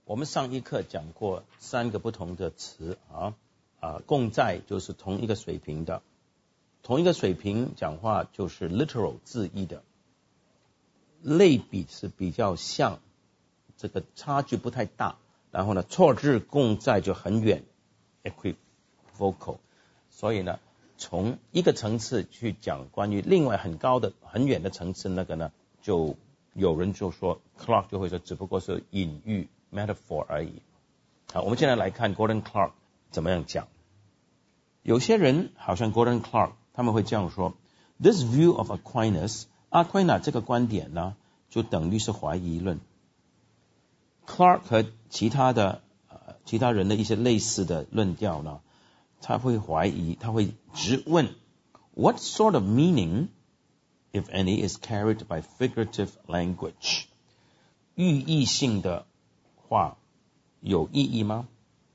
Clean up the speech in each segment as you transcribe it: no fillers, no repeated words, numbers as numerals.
我们上一课讲过3个不同的词共在就是同一个水平的，同一个水平讲话就是 literal 字义的，类比是比较像，这个差距不太大，然后呢错置共在就很远 equivocal， 所以呢从一个层次去讲关于另外很高的很远的层次，那个呢就有人就说 Clark 就会说只不过是隐喻 metaphor 而已。好，我们现在来看 Gordon Clark 怎么样讲。有些人好像 Gordon Clark 他们会这样说， This view of Aquinas， 阿奎那这个观点呢就等于是怀疑论。 Clark 和其他人的一些类似的论调呢，他会怀疑，他会直问 What sort of meaning if any is carried by figurative language， 寓意性的话有意义吗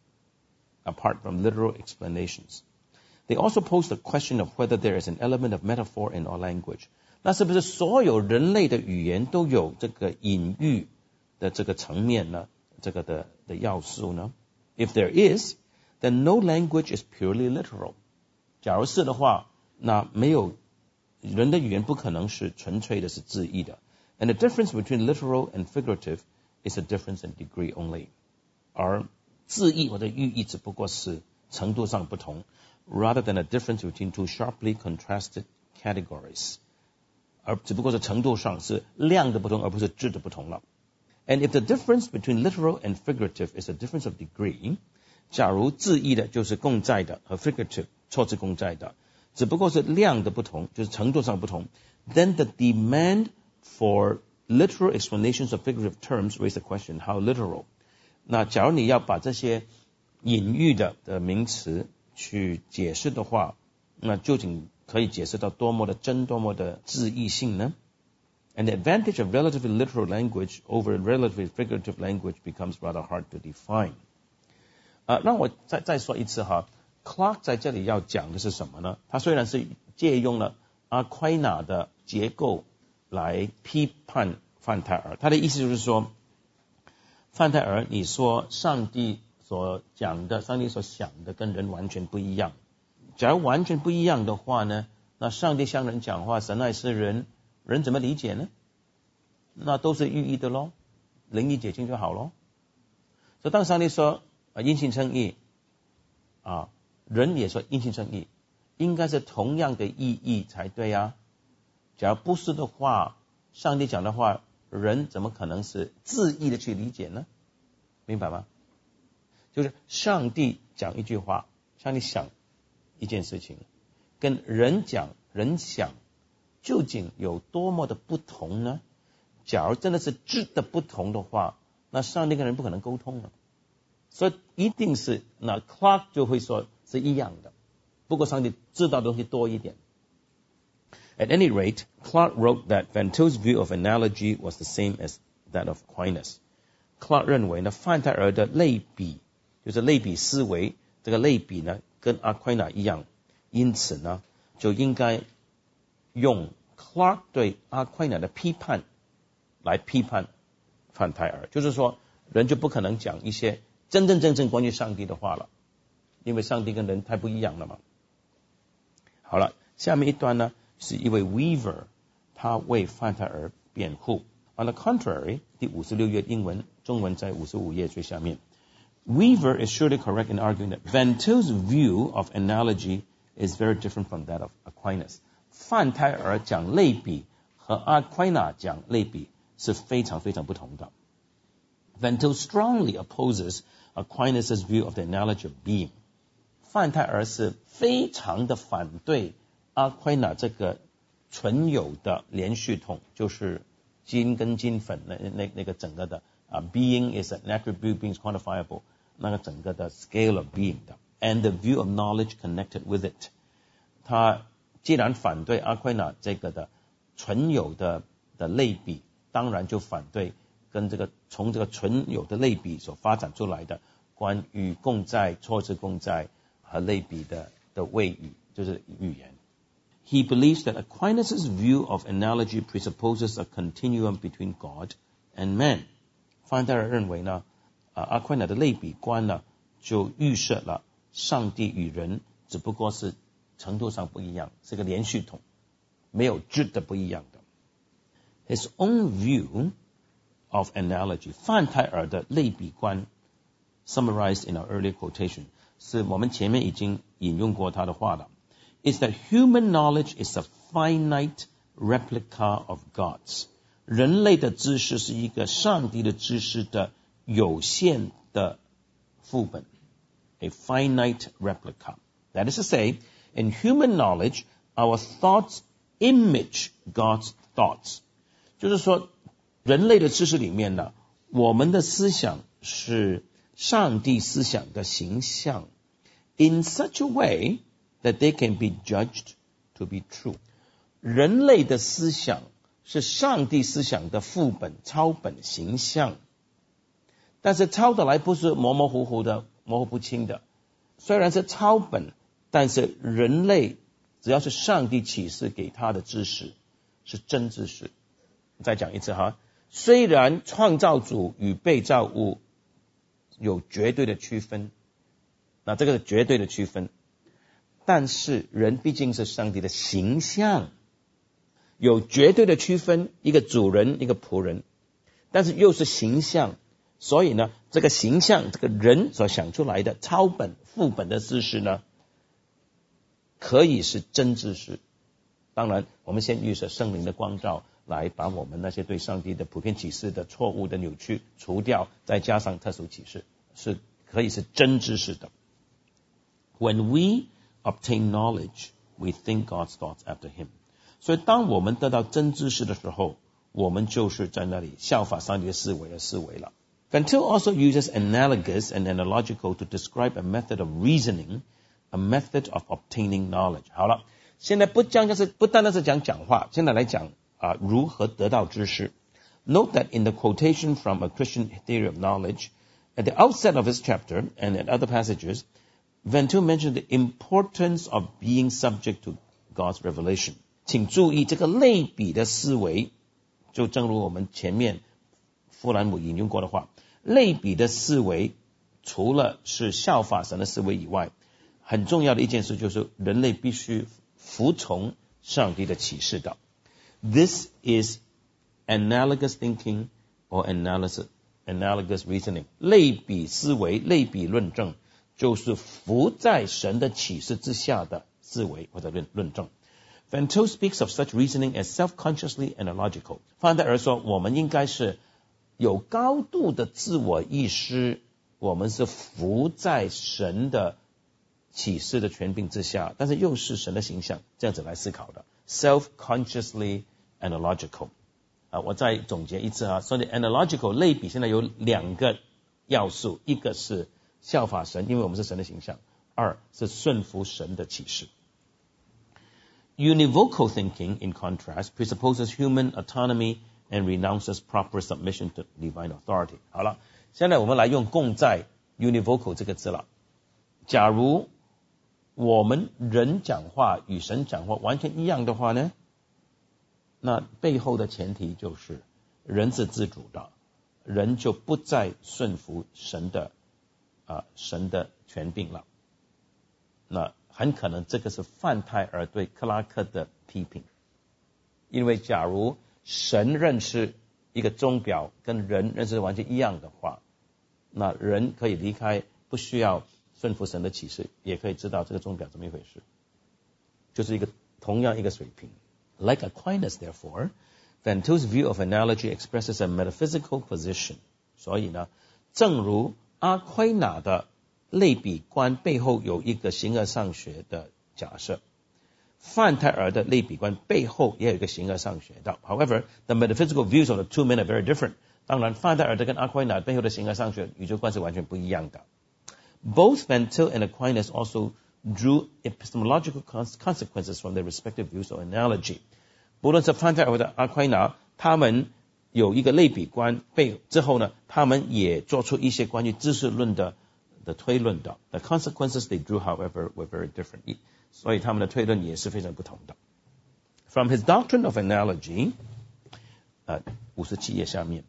apart from literal explanations。 They also pose the question of whether there is an element of metaphor in our language， 那是不是所有人类的语言都有这个隐喻的这个层面呢，这个的要素呢？ If there is, then no language is purely literal。 假如是的话，那没有人的语言不可能是纯粹的是字义的。 And the difference between literal and figurative is a difference in degree only。 而字义或者寓意只不过是程度上不同， rather than a difference between two sharply contrasted categories， 而只不过是程度上是量的不同而不是质的不同了。 And if the difference between literal and figurative is a difference of degree， 假如字义的就是共在的和 figurative 错置共在的只不过是量的不同，就是程度上不同， then the demand for literal explanations of figurative terms raise the question how literal。 那假如你要把这些隐喻的名词去解释的话，那究竟可以解释到多么的真，多么的字义性呢？ And the advantage of relatively literal language over relatively figurative language becomes rather hard to define。 那我再说一次哈， Clark 在这里要讲的是什么呢？他虽然是借用了阿奎那的结构来批判范泰尔，他的意思就是说，范泰尔你说上帝所讲的，上帝所想的跟人完全不一样，假如完全不一样的话呢，那上帝向人讲话，神爱世人，人怎么理解呢？那都是寓意的咯，灵意解经就好咯。所以当上帝说因信称义人也说因信称义，应该是同样的意义才对啊。假如不是的话，上帝讲的话，人怎么可能是自意的去理解呢？明白吗？就是上帝讲一句话，上帝想一件事情，跟人讲人想究竟有多么的不同呢？假如真的是质的不同的话，那上帝跟人不可能沟通了。所以一定是，那 Clark 就会说是一样的，不过上帝知道的东西多一点。At any rate, Clark wrote that Van Til's view of analogy was the same as that of Aquinas. Clark 认为呢，范泰尔的类比就是类比思维，这个类比呢跟阿奎那一样，因此呢就应该用 Clark 对阿奎那的批判来批判范泰尔，就是说人就不可能讲一些真正关于上帝的话了，因为上帝跟人太不一样了嘛。好了，下面一段呢是一位 Weaver， 他为范泰尔辩护。On the contrary， 第56页英文，中文在55页最下面。Weaver is surely correct in arguing that Van Til's view of analogy is very different from that of Aquinas。 范泰尔讲类比和阿奎那讲类比是非常非常不同的。Van Til strongly opposes Aquinas' view of the analogy of being。 范泰尔是非常的反对阿奎那这个纯有的连续统，就是金跟金粉那个整个的being is an attribute, being is quantifiable， 那个整个的 scale of being 的 and the view of knowledge connected with it。 他既然反对阿奎那这个的纯有的类比，当然就反对跟这个从这个纯有的类比所发展出来的关于共在、错置共在和类比的谓语，就是语言。He believes that Aquinas' view of analogy presupposes a continuum between God and man。 范泰尔认为呢阿奎那的类比观呢，就预设了上帝与人只不过是程度上不一样，是个连续统，没有质的不一样的。His own view of analogy, 范泰尔的类比观 summarized in our earlier quotation, 是我们前面已经引用过他的话了， is that human knowledge is a finite replica of God's. 人类的知识是一个上帝的知识的有限的副本， a finite replica. That is to say, in human knowledge, our thoughts image God's thoughts. 就是说人类的知识里面呢，我们的思想是上帝思想的形象 in such a way that they can be judged to be true. 人类的思想是上帝思想的副本、抄本、形象，但是抄的来不是模模糊糊的、模糊不清的。虽然是抄本，但是人类只要是上帝启示给他的知识是真知识。再讲一次哈，虽然创造主与被造物有绝对的区分，那这个是绝对的区分，但是人毕竟是上帝的形象，有绝对的区分，一个主人一个仆人，但是又是形象，所以呢这个形象这个人所想出来的抄本副本的知识呢，可以是真知识。当然我们先预设圣灵的光照来把我们那些对上帝的普遍启示的错误的扭曲除掉，再加上特殊启示，是可以是真知识的。 When we obtain knowledge, we think God's thoughts after him. 所以当我们得到真知识的时候，我们就是在那里效法上帝的思维而思维了。Van Til also uses analogous and analogical to describe a method of reasoning, a method of obtaining knowledge. 好了，现在不单单是讲话，现在来讲如何得到知识。Note that in the quotation from A Christian Theory of Knowledge, at the outset of this chapter and at other passages, Van Til mentioned the importance of being subject to God's revelation. 请注意这个类比的思维，就正如我们前面富兰姆引用过的话，类比的思维除了是效法神的思维以外，很重要的一件事就是人类必须服从上帝的启示的。This is analogous thinking or analogous reasoning. 类比思维、类比论证，就是服在神的启示之下的思维或者论证。Van Til speaks of such reasoning as self-consciously analogical. 范泰尔说，我们应该是有高度的自我意识，我们是服在神的启示的权柄之下，但是又是神的形象，这样子来思考的。Self-consciously analogical. 我再总结一次所以 analogical 类比现在有两个要素，一个是效法神，因为我们是神的形象；二是顺服神的启示。Univocal thinking, in contrast, presupposes human autonomy and renounces proper submission to divine authority. 好了，现在我们来用共在 univocal 这个字了。假如我们人讲话与神讲话完全一样的话呢，那背后的前提就是人是自主的，人就不再顺服神的权柄了。那很可能这个是范泰尔对克拉克的批评，因为假如神认识一个钟表跟人认识完全一样的话，那人可以离开，不需要顺服神的启示，也可以知道这个钟表怎么一回事，就是同样一个水平。Like Aquinas, therefore, Van Til's view of analogy expresses a metaphysical position. 所以呢，正如阿奎那的类比观背后有一个形而上学的假设，范泰尔的类比观背后也有一个形而上学的。However, the metaphysical views of the two men are very different. 当然，范泰尔的跟阿奎那背后的形而上学宇宙观是完全不一样的。Both Van Til and Aquinas also drew epistemological consequences from their respective views of analogy. 不论是范泰尔或者阿奎那，他们有一个类比观之后呢，他们也做出一些关于知识论的推论的。The consequences they drew, however, were very different. 所以他们的推论也是非常不同的。From his doctrine of analogy, 57页下面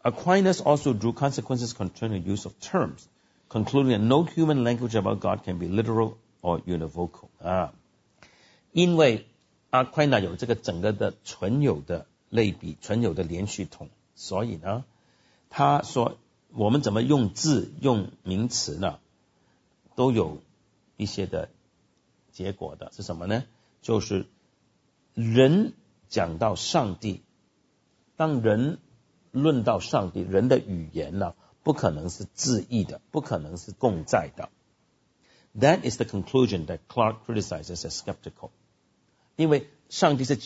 Aquinas also drew consequences concerning the use of terms, concluding that no human language about God can be literal or univocal. 因为阿奎那有这个整个的存有的类比，存有的连续统，所以呢，他说我们怎么用字用名词呢，都有一些的结果的，是什么呢？就是人讲到上帝，当人论到上帝，人的语言呢，不可能是字义的，不可能是共在的。That is the conclusion that Clark criticizes as skeptical. 因为上帝是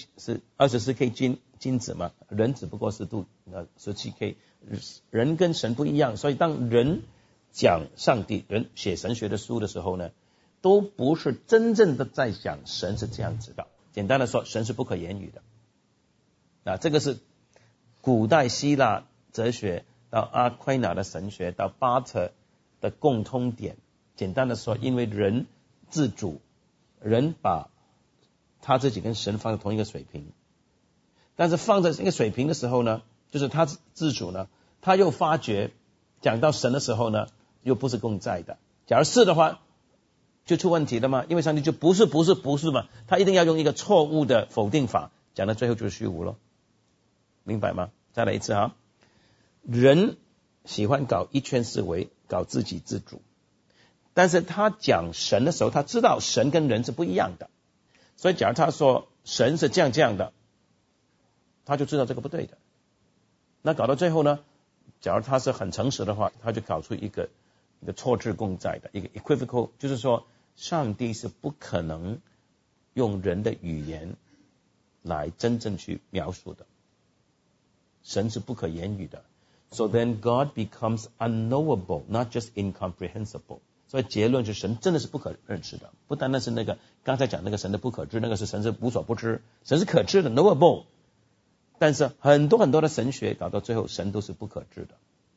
24K 金子嘛，人只不过是17K， 人跟神不一样，所以当人讲上帝，人写神学的书的时候呢，都不是真正的在讲神是这样子的。简单的说，神是不可言语的。这个是古代希腊哲学到阿奎那的神学到巴特的共通点。简单的说，因为人自主，人把他自己跟神放在同一个水平，但是放在这个水平的时候呢，就是他自主呢，他又发觉讲到神的时候呢，又不是共在的。假如是的话，就出问题了嘛，因为上帝就不是嘛，他一定要用一个错误的否定法，讲到最后就是虚无了，明白吗？再来一次啊，人喜欢搞一圈思维，搞自己自主，但是他讲神的时候，他知道神跟人是不一样的，所以假如他说神是这样的，他就知道这个不对的。那搞到最后呢，假如他是很诚实的话，他就搞出一个错置共在的一个 equivocal， 就是说上帝是不可能用人的语言来真正去描述的，神是不可言语的。So then God becomes unknowable, not just incomprehensible. 所以结论是神真的是不可认识的，不单单是那个刚才讲那个神的不可知，那个是神是无所不知，神是可知的 knowable， 但是很多的神学搞到最后神都是不可知的，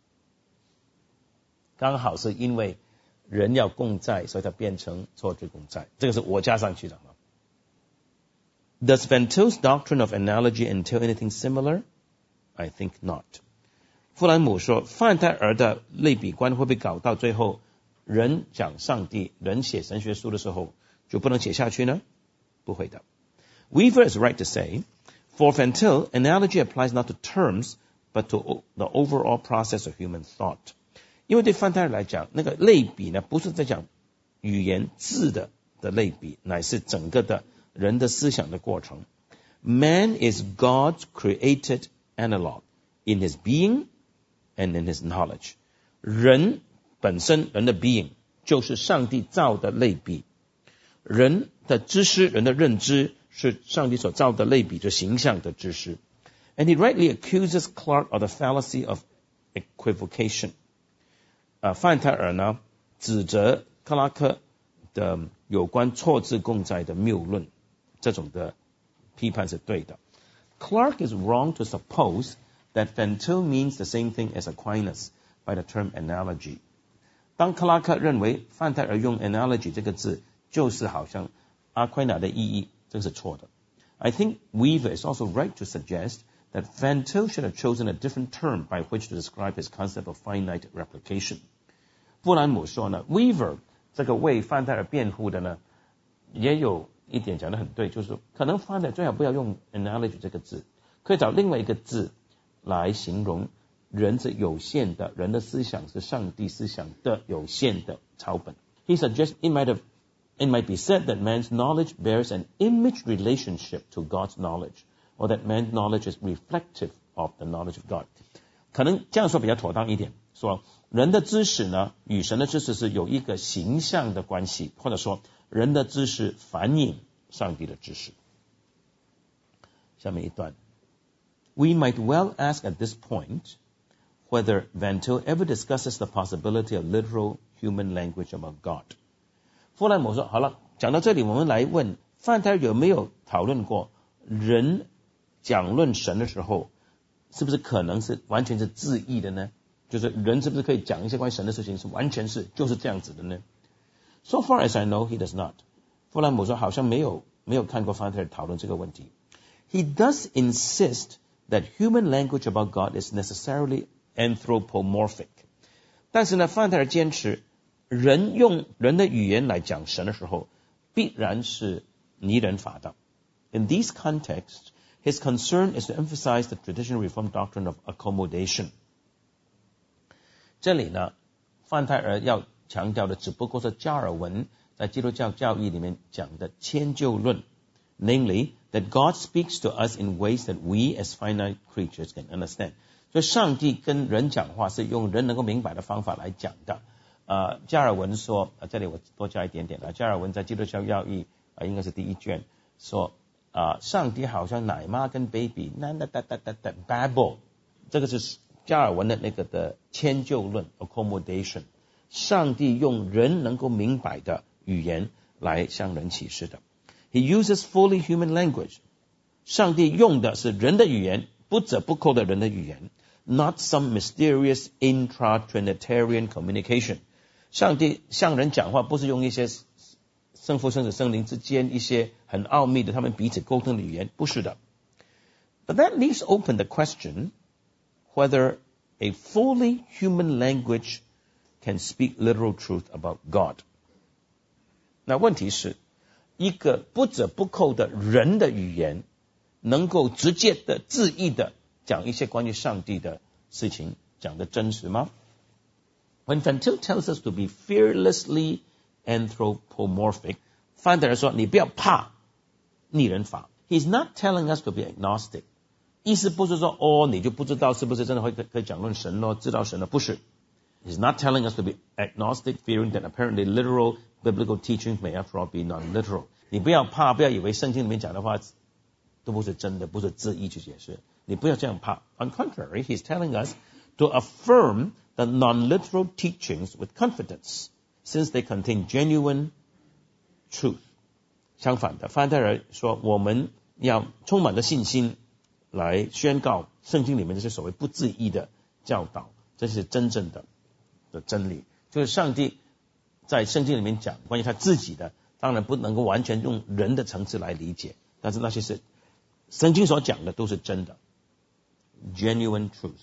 刚好是因为人要共在，所以它变成错置共在，这个是我加上去的。Does Van Til's doctrine of analogy entail anything similar? I think not. 富兰姆说，范泰尔的类比观会不会搞到最后人讲上帝，人写神学书的时候就不能写下去呢？不会的。Weaver is right to say, for Van Til, analogy applies not to terms, but to the overall process of human thought. 因为对范泰尔来讲，那个类比呢，不是在讲语言字的类比，乃是整个的人的思想的过程。Man is God's created analog in his being and in his knowledge. 人本身，人的 being 就是上帝造的类比，人的知识，人的认知是上帝所造的类比，就形象的知识。And he rightly accuses Clark of the fallacy of equivocation. 范泰尔呢指责克拉克的有关错置共在的谬论，这种的批判是对的。Clark is wrong to suppose that Van Til means the same thing as Aquinas by the term analogy. 当克拉克认为范泰尔用 analogy 这个字就是好像阿奎那的意义，这是错的。I think Weaver is also right to suggest that Van Til should have chosen a different term by which to describe his concept of finite replication. 富兰姆说呢 ，Weaver 这个为范泰尔辩护的呢，也有一点讲得很对，就是说可能范泰尔最好不要用 analogy 这个字，可以找另外一个字来形容人是有限的，人的思想是上帝思想的有限的草本。He suggests it might be said that man's knowledge bears an image relationship to God's knowledge, or that man's knowledge is reflective of the knowledge of God. 可能这样说比较妥当一点，说人的知识呢与神的知识是有一个形象的关系，或者说人的知识反映上帝的知识。下面一段 We might well ask at this point whether Van Til ever discusses the possibility of literal human language about God. 富兰姆说，好了，讲到这里我们来问范泰尔有没有讨论过人讲论神的时候是不是可能是完全是自义的呢？就是人是不是可以讲一些关于神的事情是完全是就是这样子的呢？ So far as I know, he does not. 富兰姆说好像没有看过范泰尔讨论这个问题。He does insist that human language about God is necessarily anthropomorphic。但是呢，范特尔坚持人用人的语言来讲神的时候，必然是拟人法的。In these contexts, his concern is to emphasize the traditional Reformed doctrine of accommodation。这里呢，范特尔要强调的只不过是加尔文在基督教教义里面讲的迁就论， namely that God speaks to us in ways that we as finite creatures can understand。所以上帝跟人讲话是用人能够明白的方法来讲的。加尔文说，这里我多加一点点加尔文在基督教教义应该是第1卷说，上帝好像奶妈跟 baby babble， 这个是加尔文的那个的迁就论 accommodation。上帝用人能够明白的语言来向人启示的。He uses fully human language。上帝用的是人的语言，不折不扣的人的语言 ，not some mysterious intra-Trinitarian communication。上帝向人讲话不是用一些圣父、圣子、圣灵之间一些很奥秘的他们彼此沟通的语言，不是的。But that leaves open the question whether a fully human language can speak literal truth about God。 那问题是，一个不折不扣的人的语言能够直接的自意的讲一些关于上帝的事情，讲的真实吗？ When Van Til tells us to be fearlessly anthropomorphic， 范特尔说你不要怕拟人法。 He's not telling us to be agnostic， 意思不是说你就不知道是不是真的会可以讲论神咯，知道神了，不是。He's not telling us to be agnostic, fearing that apparently literal biblical teachings may after all be non-literal。 你不要怕，不要以为圣经里面讲的话都不是真的，不是自意去解释，你不要这样怕。On contrary, he's telling us to affirm the non-literal teachings with confidence, since they contain genuine truth。 相反的，范特尔说我们要充满着信心来宣告圣经里面这些所谓不自意的教导，这是真正的真理。就是上帝在圣经里面讲关于他自己的，当然不能够完全用人的层次来理解，但是那些是圣经所讲的都是真的 genuine truth。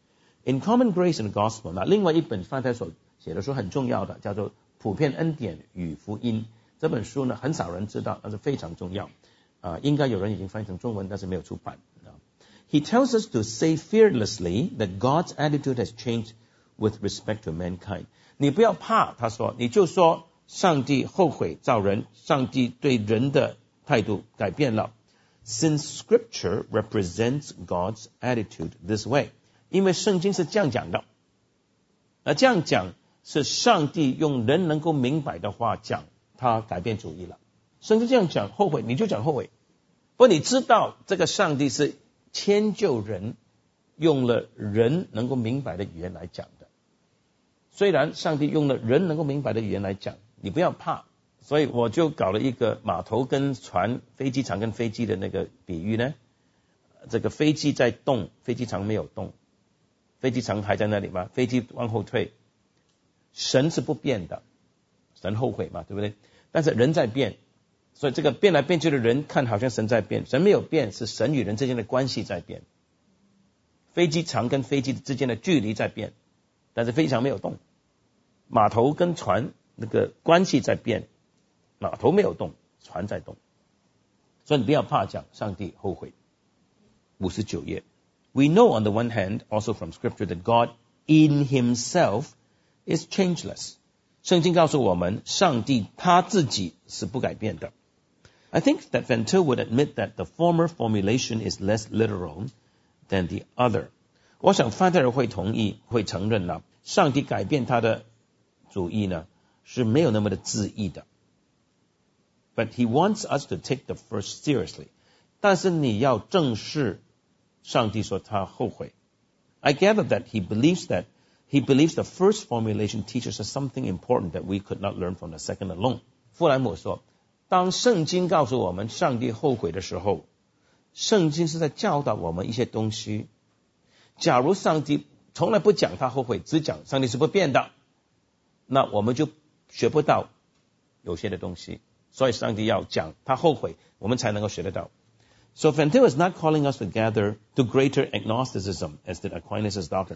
In Common Grace and Gospel， 那另外一本范特尔所写的书很重要的，叫做普遍恩典与福音。这本书呢很少人知道，但是非常重要，应该有人已经翻译成中文，但是没有出版。He tells us to say fearlessly that God's attitude has changed with respect to mankind。 你不要怕，他说，你就说上帝后悔造人，上帝对人的态度改变了。Since Scripture represents God's attitude this way， 因为圣经是这样讲的，这样讲是上帝用人能够明白的话讲，他改变主意了。圣经这样讲后悔，你就讲后悔。不过你知道这个上帝是迁就人，用了人能够明白的语言来讲的。虽然上帝用了人能够明白的语言来讲，你不要怕。所以我就搞了一个码头跟船，飞机场跟飞机的那个比喻呢。这个飞机在动，飞机场没有动，飞机场还在那里吗？飞机往后退。神是不变的，神后悔嘛，对不对？但是人在变，所以这个变来变去的人看好像神在变，神没有变，是神与人之间的关系在变。飞机场跟飞机之间的距离在变，但是飞机场没有动。码头跟船那个关系在变，码头没有动，船在动。所以你不要怕讲上帝后悔。59页 We know on the one hand also from scripture that God in himself is changeless。 圣经告诉我们上帝他自己是不改变的。I think that Van Til would admit that the former formulation is less literal than the other。 我想范特尔会同意，会承认了，上帝改变他的主意呢是没有那么的自意的。But he wants us to take the first seriously。 但是你要正视上帝说他后悔。I gather that he believes the first formulation teaches us something important that we could not learn from the second alone。 富兰姆说，当圣经告诉我们上帝后悔的时候，圣经是在教导我们一些东西。假如上帝从来不讲他后悔，只讲上帝是不变的，那我们就学不到有些的东西。所以上帝要讲他后悔，我们才能够学得到。So Van Til is not calling us to gather to greater agnosticism as did Aquinas' doctrine。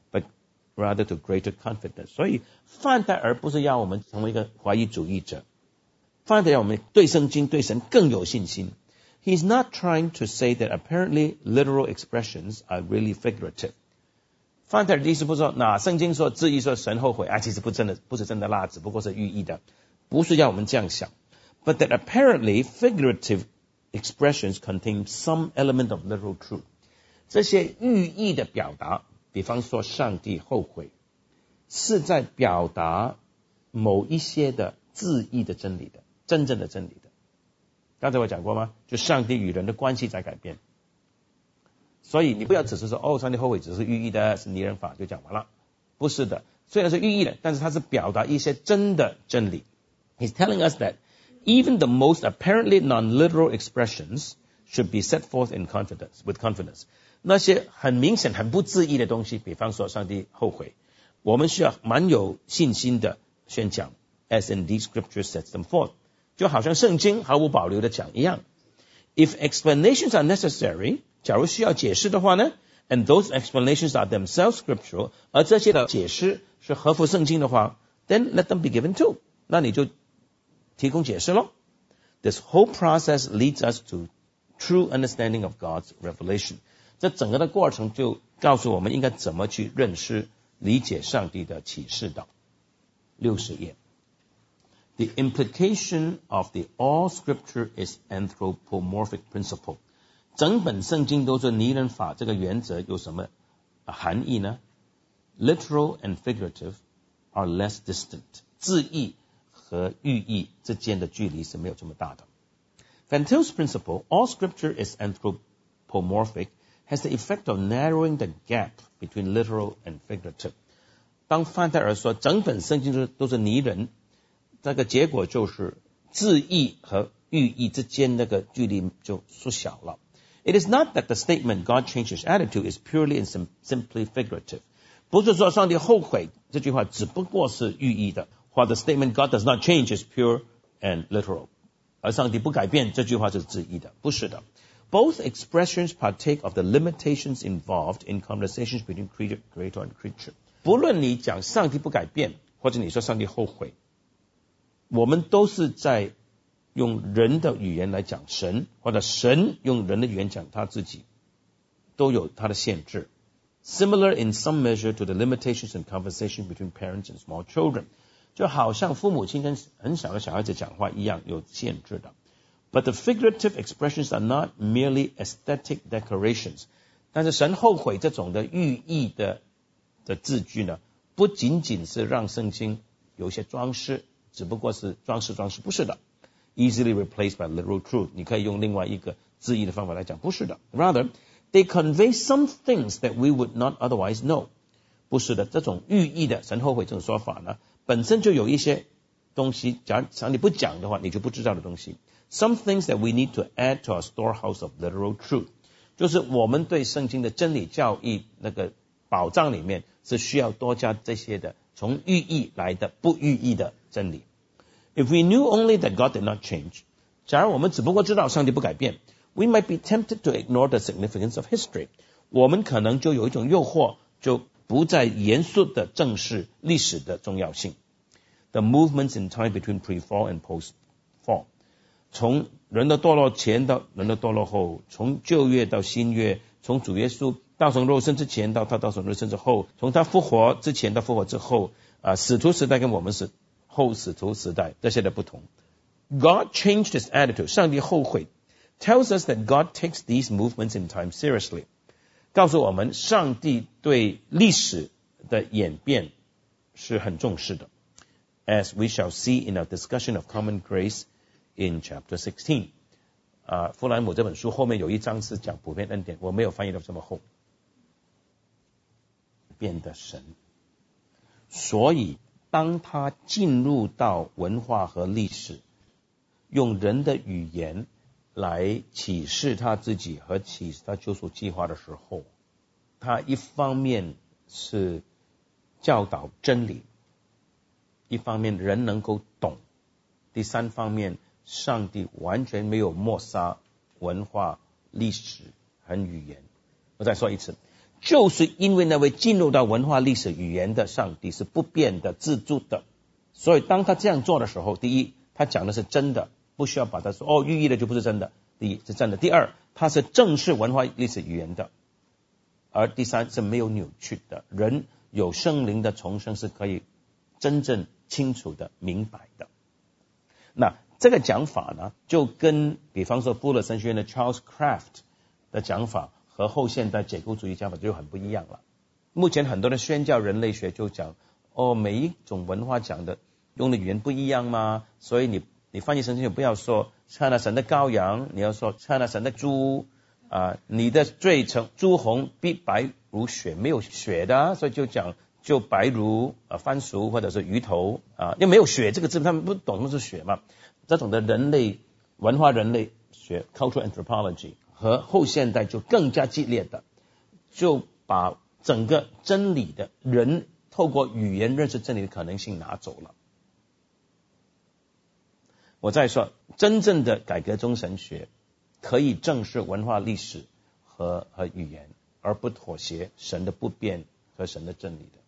but rather to greater confidence. 所以范戴尔不是要我们成为一个怀疑主义者，范戴尔要我们对圣经对神更有信心。He's not trying to say that apparently literal expressions are really figurative. 范戴尔的意思不是说圣经说质疑说神后悔其实不是真的啦，只不过是寓意的，不是要我们这样想。But that apparently figurative expressions contain some element of literal truth. 这些寓意的表达，比方说上帝后悔，是在表达某一些的字义的真理的，真正的真理的。刚才我讲过吗？就上帝与人的关系在改变。所以你不要只是说上帝后悔只是寓意的，是拟人法就讲完了，不是的。虽然是寓意的，但是它是表达一些真的真理。He's telling us that even the most apparently non-literal expressions should be set forth in with confidence. 那些很明显很不字义的东西，比方说上帝后悔，我们需要蛮有信心的宣讲 as indeed scripture sets them forth. 就好像圣经毫无保留的讲一样。If explanations are necessary, 假如需要解释的话呢 and those explanations are themselves scriptural, 而这些的解释是合乎圣经的话 then let them be given too. 那你就提供解释咯。This whole process leads us to true understanding of God's revelation. 这整个的过程就告诉我们应该怎么去认识理解上帝的启示的。60页。The implication of the all scripture is anthropomorphic principle. 整本圣经都是拟人法这个原则有什么含义呢？ Literal and figurative are less distant. 字义和寓意之间的距离是没有这么大的。Van Til's principle, all scripture is anthropomorphic, has the effect of narrowing the gap between literal and figurative. 当范戴尔说整本圣经都是拟人，这个结果就是字义和寓意之间那个距离就缩小了。It is not that the statement God changed his attitude is purely and simply figurative. 不是说上帝后悔这句话只不过是寓意的，或者 statement God does not change is pure and literal. 而上帝不改变这句话是字义的，不是的。Both expressions partake of the limitations involved in conversations between creator and creature. 不论你讲上帝不改变，或者你说上帝后悔，我们都是在用人的语言来讲神，或者神用人的语言讲他自己，都有他的限制。Similar in some measure to the limitations in conversation between parents and small children. 就好像父母亲跟很小的小孩子讲话一样，有限制的。But the figurative expressions are not merely aesthetic decorations. 但是神后悔这种的寓意的字句呢，不仅仅是让圣经有一些装饰，只不过是装饰，不是的。Easily replaced by literal truth. 你可以用另外一个字义的方法来讲，不是的。Rather, they convey some things that we would not otherwise know. 不是的，这种寓意的神后悔这种说法呢，本身就有一些东西，假如你不讲的话，你就不知道的东西。Some things that we need to add to our storehouse of literal truth. 就是我们对圣经的真理教义那个宝藏里面是需要多加这些的从寓意来的不寓意的真理。If we knew only that God did not change, 假如我们只不过知道上帝不改变， we might be tempted to ignore the significance of history. 我们可能就有一种诱惑，就不再严肃的正视历史的重要性。The movements in time between pre-fall and post-fall. 从人的堕落前到人的堕落后，从旧约到新约，从主耶稣道成肉身之前到他道成肉身之后，从他复活之前到复活之后，使徒时代跟我们是后使徒时代这些的不同。God changed his attitude. 上帝后悔 tells us that God takes these movements in time seriously. 告诉我们上帝对历史的演变是很重视的。As we shall see in our discussion of common grace in chapter 16. 弗兰姆这本书后面有一章是讲普遍恩典，我没有翻译到这么厚。变的神。所以当他进入到文化和历史，用人的语言来启示他自己和启示他救赎计划的时候，他一方面是教导真理，一方面人能够懂，第三方面上帝完全没有抹杀文化、历史和语言。我再说一次， 就是因为那位进入到文化历史语言的上帝是不变的、自助的，所以当他这样做的时候，第一，他讲的是真的，不需要把它说寓意的就不是真的。第一是真的，第二，它是正式文化历史语言的，而第三是没有扭曲的。人有圣灵的重生是可以真正清楚的明白的。那这个讲法呢，就跟比方说布勒神学院的 Charles Kraft 的讲法和后现代解构主义讲法就很不一样了。目前很多的宣教人类学就讲，每一种文化讲的用的语言不一样嘛，所以你翻译圣经就不要说看了神的羔羊，你要说看了神的猪你的罪成朱红必白如雪，没有血的所以就讲就白如番薯或者是鱼头因为没有血这个字，他们不懂什么是血嘛。这种的人类文化人类学 cultural anthropology 和后现代就更加激烈的，就把整个真理的人透过语言认识真理的可能性拿走了。我再说，真正的改革中神学可以正视文化历史和语言，而不妥协神的不变和神的真理的。